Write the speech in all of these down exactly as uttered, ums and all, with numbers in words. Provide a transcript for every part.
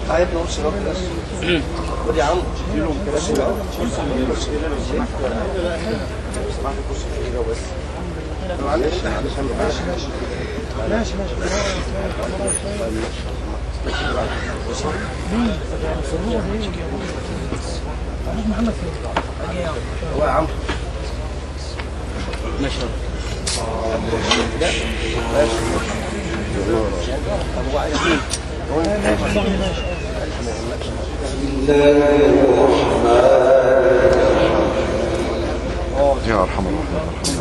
عادي نمشي بس. ودي عم تجيلهم كراسي بقى. كرسي كده للشيخ. اسمع لي كرسي كده بس. معلش علشان ماشي ماشي. ماشي ماشي. محمد فين؟ هو يا عم. ماشي. لا ماشي. هو عايز يا ارحم الراحمين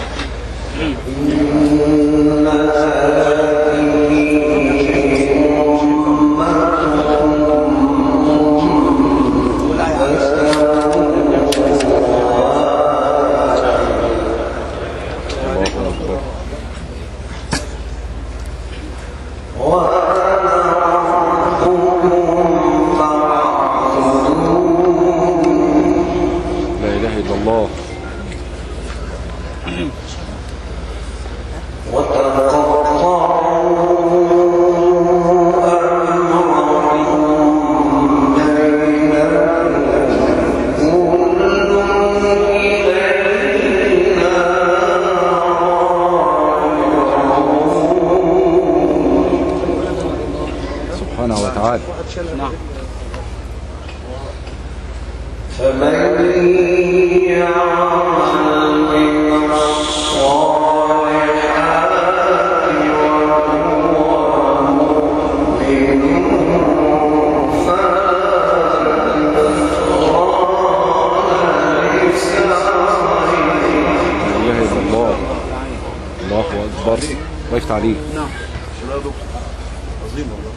وقفت عليه. نعم. شو يا دكتور؟ عظيم والله.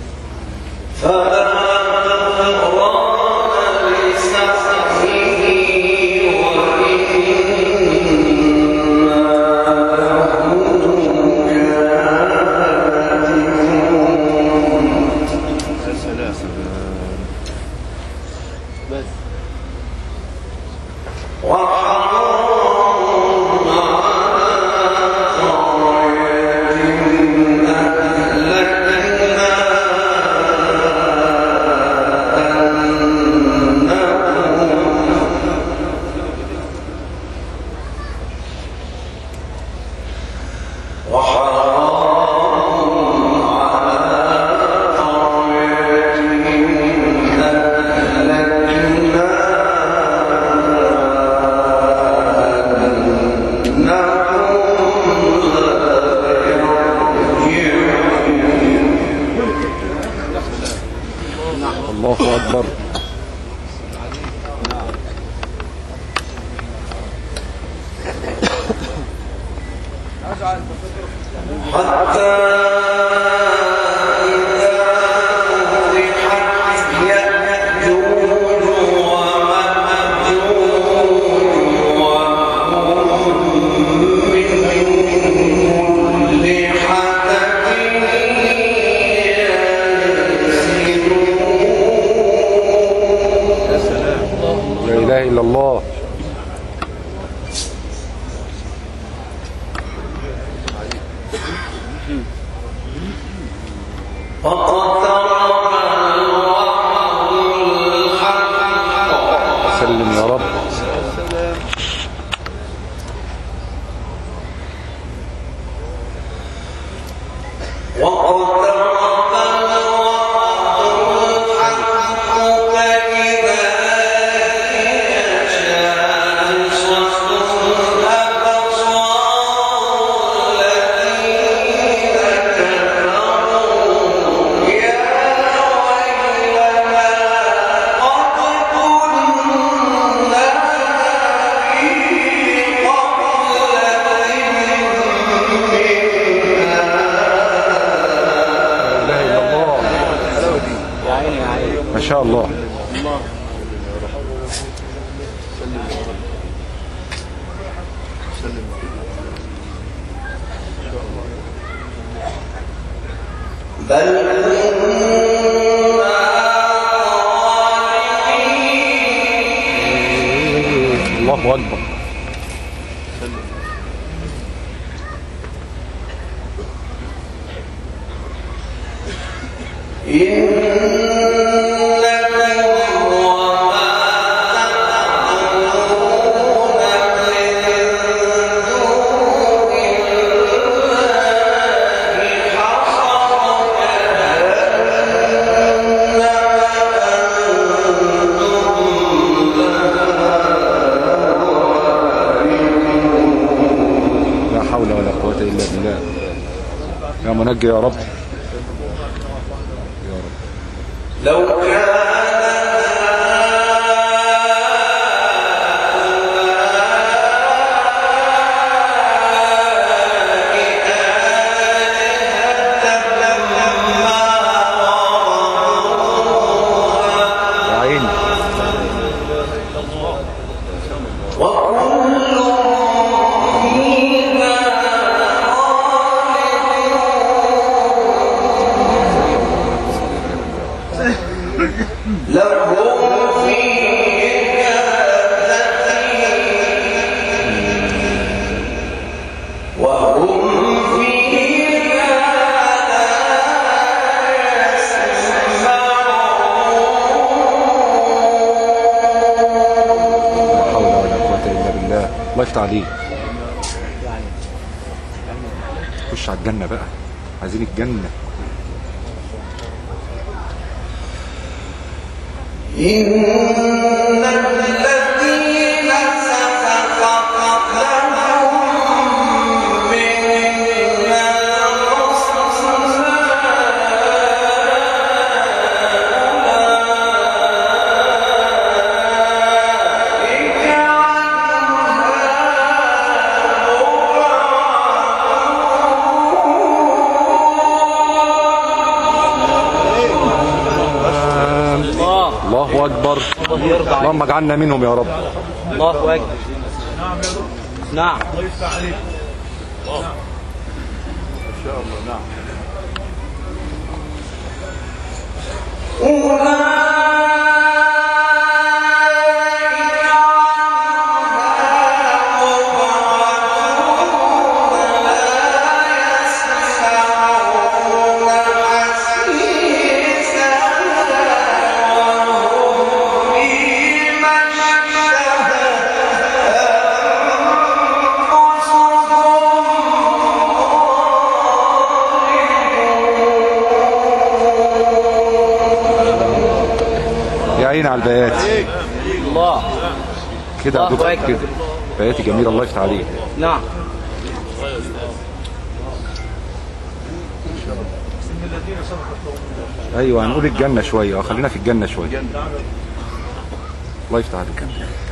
الله أكبر. حتى إلا الله. سلم يا رب. ما شاء الله. بل الله أكبر. إن يا منجي يا رب. يا رب. لو كان الله يفتح عليك. خش على الجنة بقى، عايزين الجنة. إن الذين سبقت لهم منا الحسنى الله أكبر. اللهم اجعلنا منهم يا رب. الله أكبر. نعم. الله يفتح عليك. نعم. إن شاء الله. نعم. عين على البيات. الله كده يا دكتور كده. بياتي جميل. الله يفتح عليك. نعم. ايوه هنقول الجنة شوية. اه خلينا في الجنة شوية. الله يفتح عليك.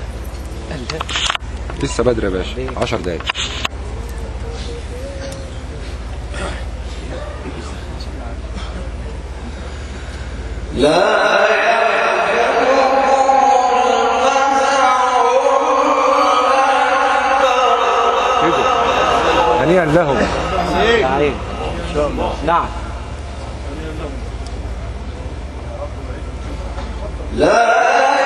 لسه بدري يا باشا. عشر دقايق. لا هنيئا لهم. ان شاء الله. نعم. لا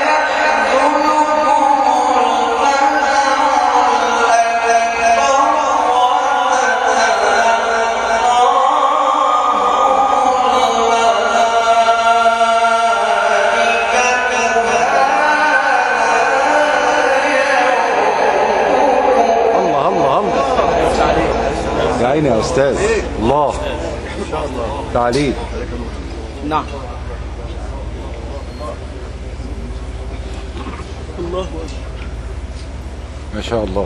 يا عيني يا استاذ. الله تعاليك. نعم. الله ما شاء الله.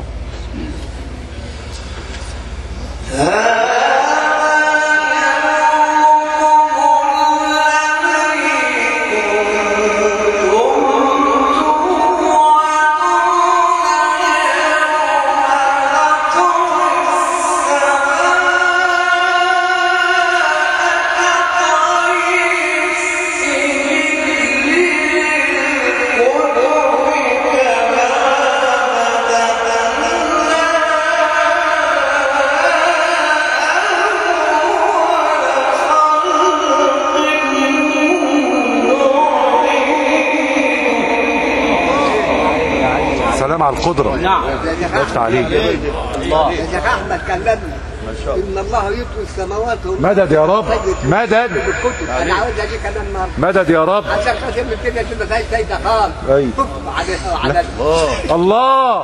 سلام على القدرة. نعم. وقت عليك. الله. يا شيخ احمد كلمني. ان الله يطوي السماوات. مدد يا رب. مدد. انا عاوز اجي كلام النهارده. مدد يا رب. عشان خاطر الدنيا تبقى زي سيدة خالص. ايوه. على على الله. الله.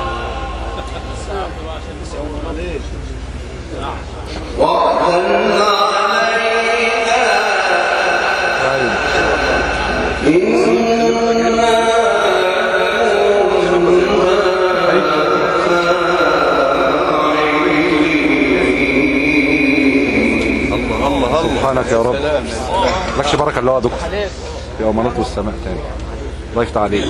وقلنا عليها إنا سبحانك يا رب. لكش بركه اللي هو يا دكتور يا مناط والسماء تاني. الله يفتح عليك.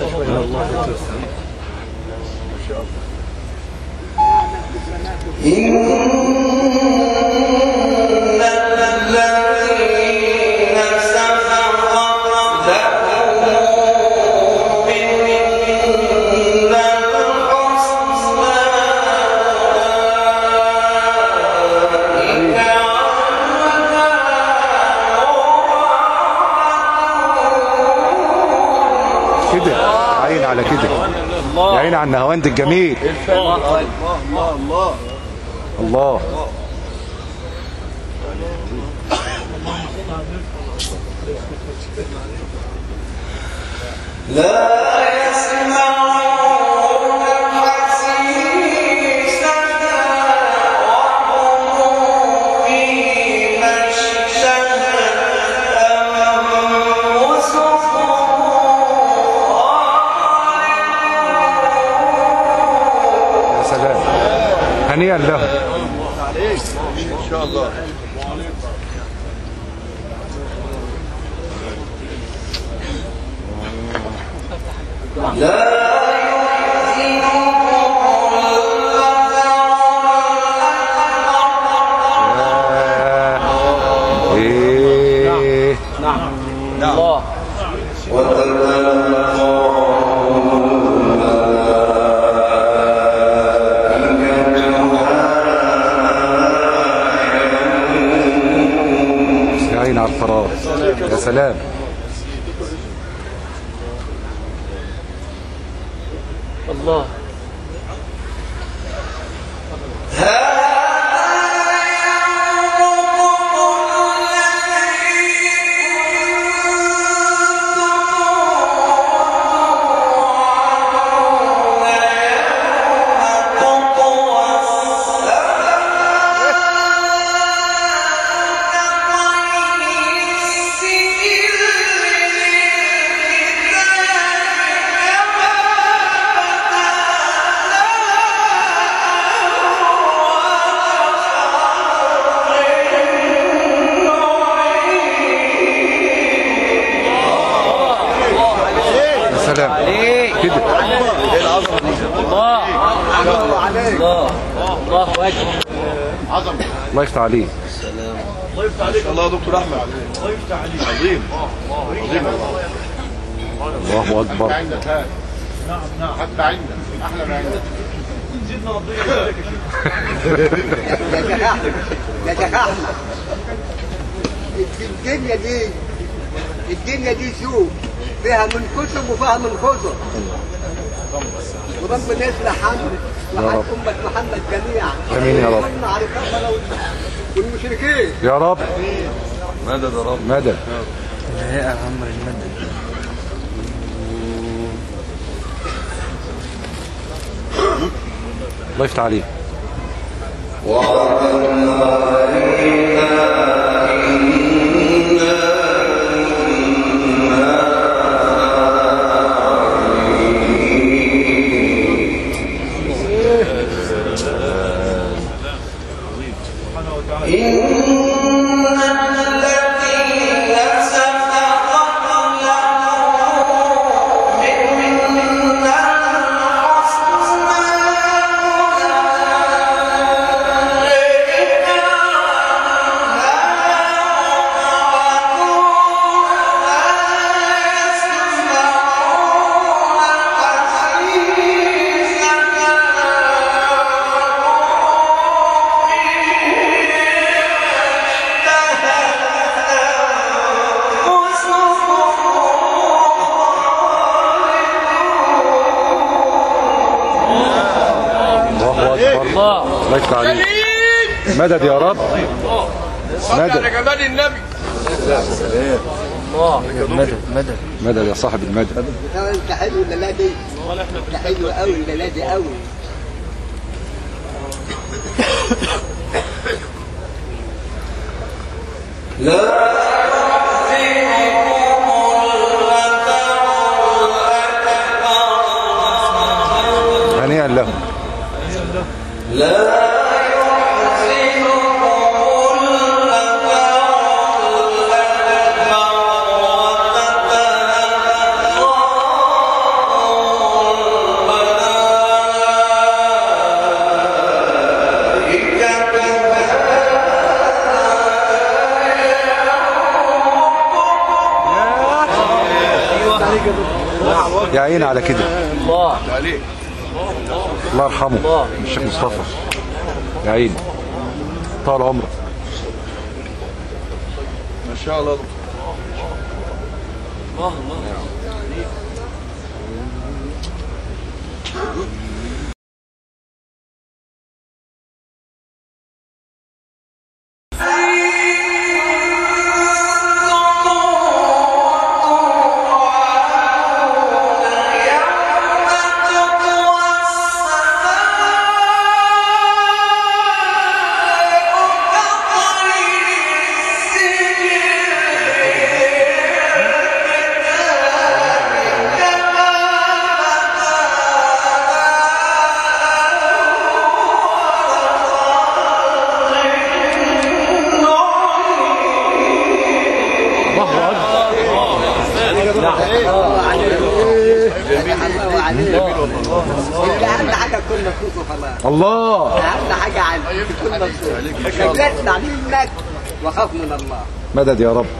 كده عين على كده يا عين على النهواند الجميل. الله الله الله الله لا يسمعون حسيسها وهم فيما اشتهت أنفسهم. يا سلام هنيئا له. عليك ان شاء الله. لا ايه نعم الله يا عين على الفراغ. يا سلام الله كده. ايه العظمه دي؟ الله الله الله اكبر. عظمه. الله يفتح عليك. الله يفتح عليك. الله يا دكتور احمد. الله يفتح عليك. عظيم عظيم. الله اكبر. عندك هات. نعم نعم حتى عندك احلى ما عندك. زدنا ربنا يبارك فيك. يا شيخ احمد يا شيخ احمد الدنيا دي الدنيا دي سوق فيها من كتب وفيها من خزر. وربنا يصلح حالنا وحال امه محمد جميعا. امين يا رب. ويمن على الكفره والمشركين يا رب. مدد يا رب. مدد. يا عمر المدد. الله يفتح عليك. الله يفتح عليك. مدد يا رب. مدد يا جمال النبي. الله مدد مدد مدد يا صاحب المدد. انت حلو الليله دي. انت حلو قوي الليله دي قوي. لا هنيئا له. لا يحزنهم الأبرار يا عيني على كده. الله الله يرحمه الشيخ مصطفى. يا عيني طال عمرك. ما شاء الله. الله الله. الله اهم حاجه عندي تكون مبسوط. خلتنا منك وخاف من الله. مدد يا رب.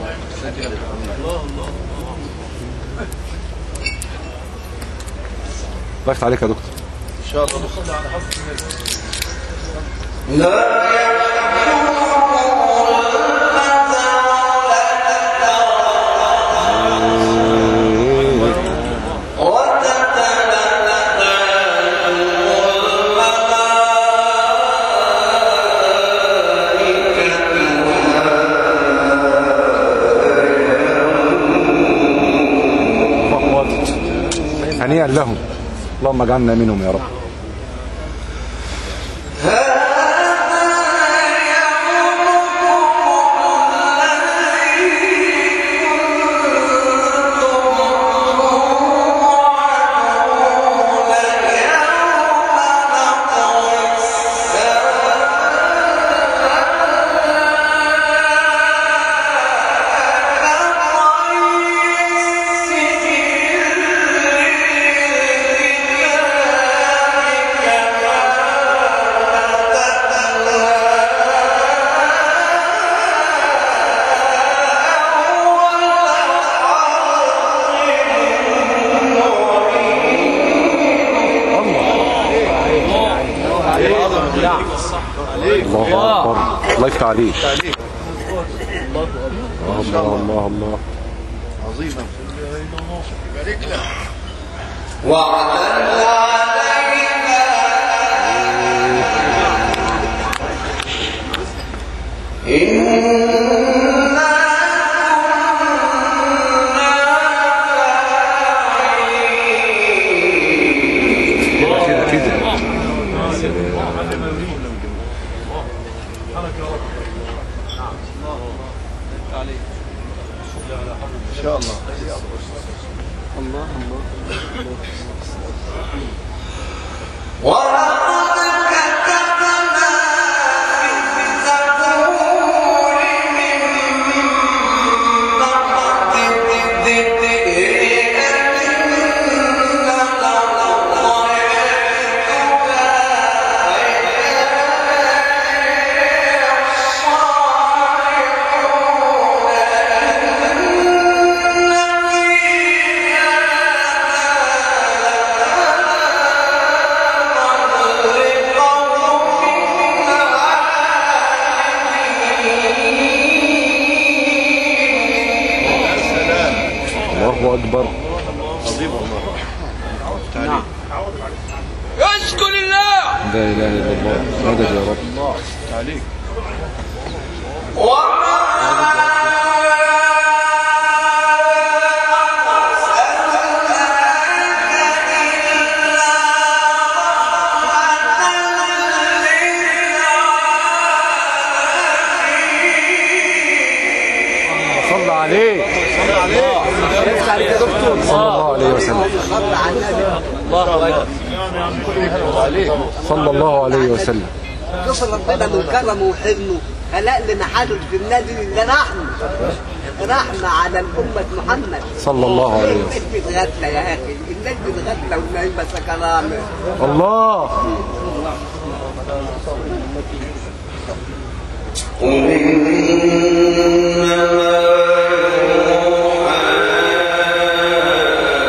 الله يفتح عليك يا دكتور. ان شاء الله نصلي على حفظ لا هنيئا لهم. اللهم اجعلنا منهم يا رب. الله اكبر. الله يفتح عليك. الله الله الله. عظيمه. بارك لك. وعلى كده كده ان شاء الله. الله الله. الله اكبر. عظيم والله. نعم. اشكر الله. لا اله الا الله. مدد يا رب. الله عليك. صلى عليه. صلى عليك يا دكتور. صلى الله عليه وسلم. صلى على النبي. الله اكبر. صلى الله عليه وسلم. شوف ربنا من كرمه وحلمه خلق لنا حاجه في النادي ده رحمه رحمه على الامه محمد صلى الله عليه وسلم. الناس بتغفل يا اخي، الناس بتغفل ونايمه سكرانه. الله. قل إنما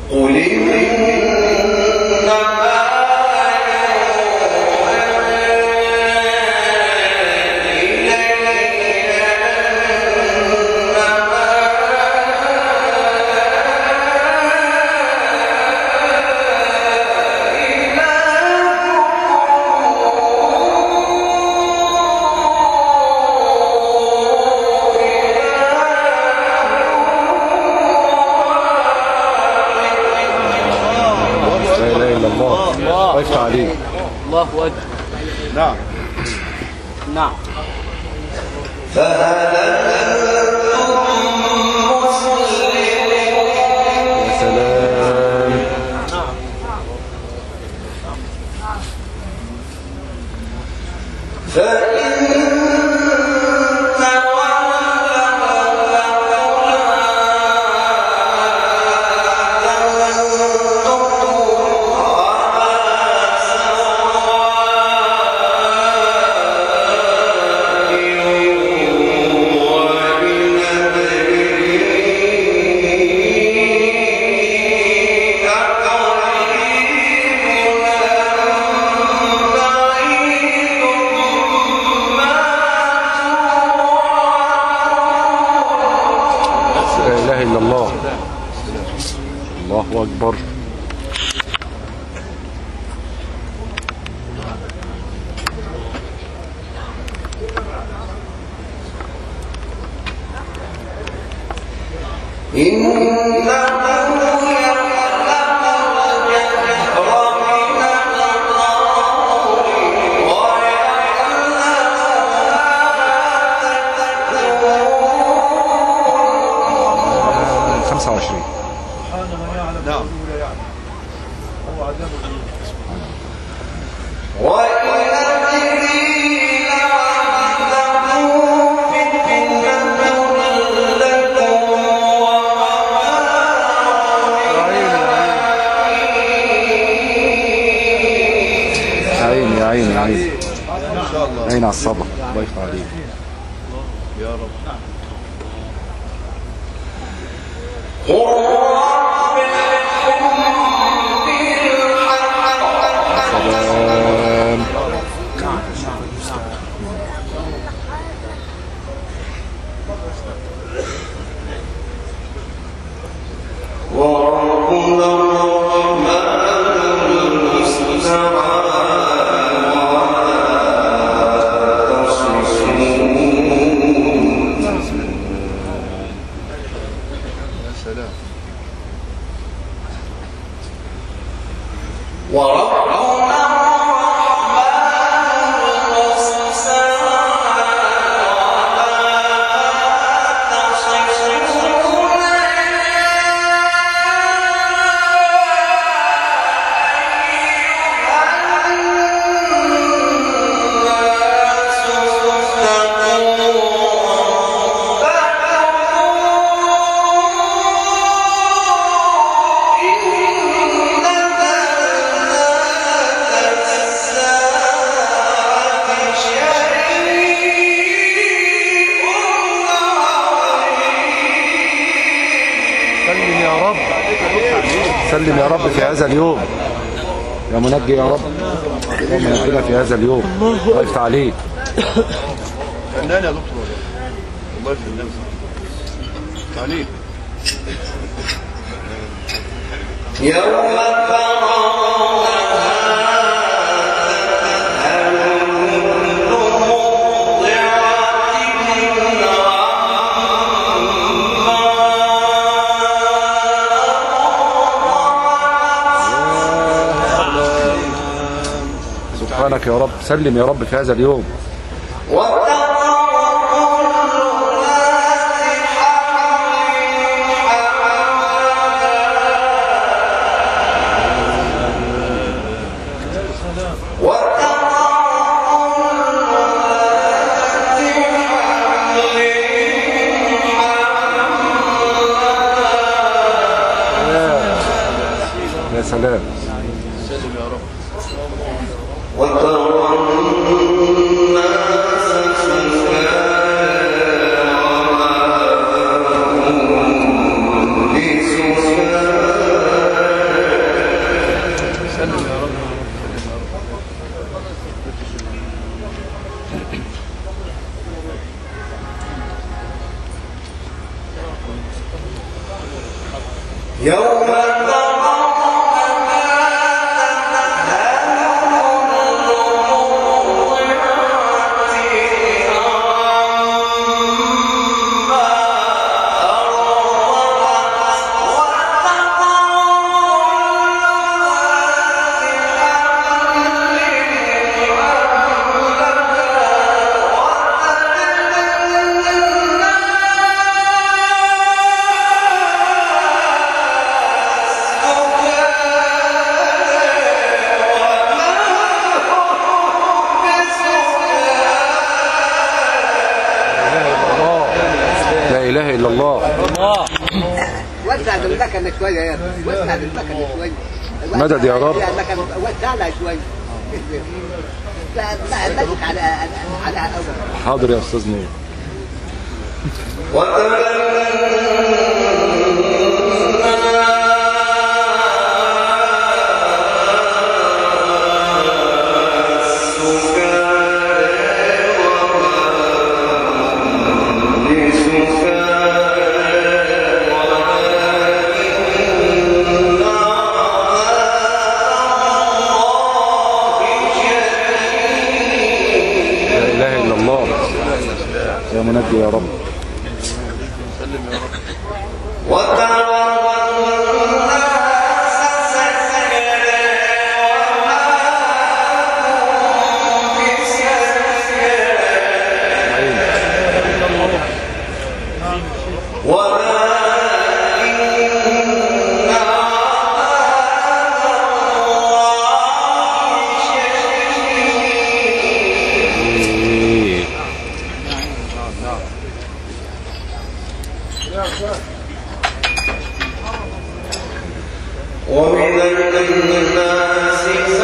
الله يفتح عليك. الله أكبر. نعم نعم. يا سلام. لا إله إلا الله. الله أكبر. خمسة وعشرين. نعم عيني يا عيني يا عيني ان شاء الله. عيني على الصبر. الله يفتح عليك. يا رب. سلام. سلم يا رب. سلم يا رب في هذا اليوم يا منجي يا رب. يا منجينا في هذا اليوم. الله يفتح عليك. فنان يا دكتور والله فنان عليك. يوم سبحانك يا رب. سلم يا رب في هذا اليوم. يا سلام. سلم يا رب. وترى وسع بالمكنه شويه يا ابني، وسع بالمكنه شويه. مدد يا رب. المكنه وسع لها شويه. لا لا ماسك على على اول. حاضر يا استاذ نور. يا منجي يا رب. سلم يا رب. ومن الناس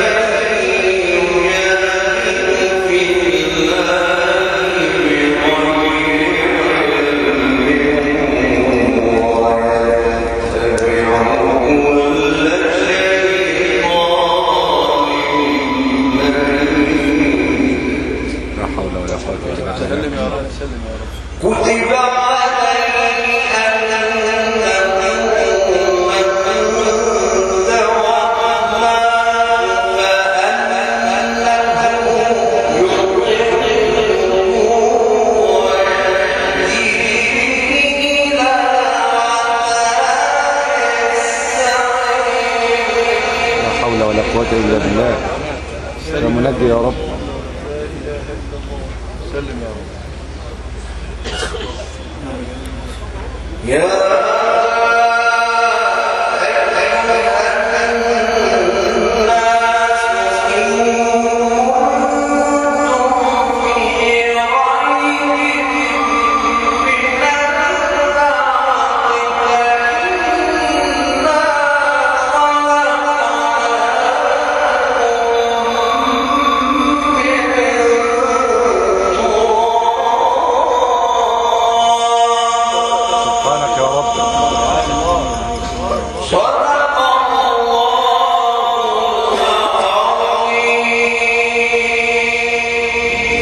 سلم يا رب. سلم يا رب. كتب عليه ولا قوة إلا بالله. يا منجي يا رب. سلم يا رب. يا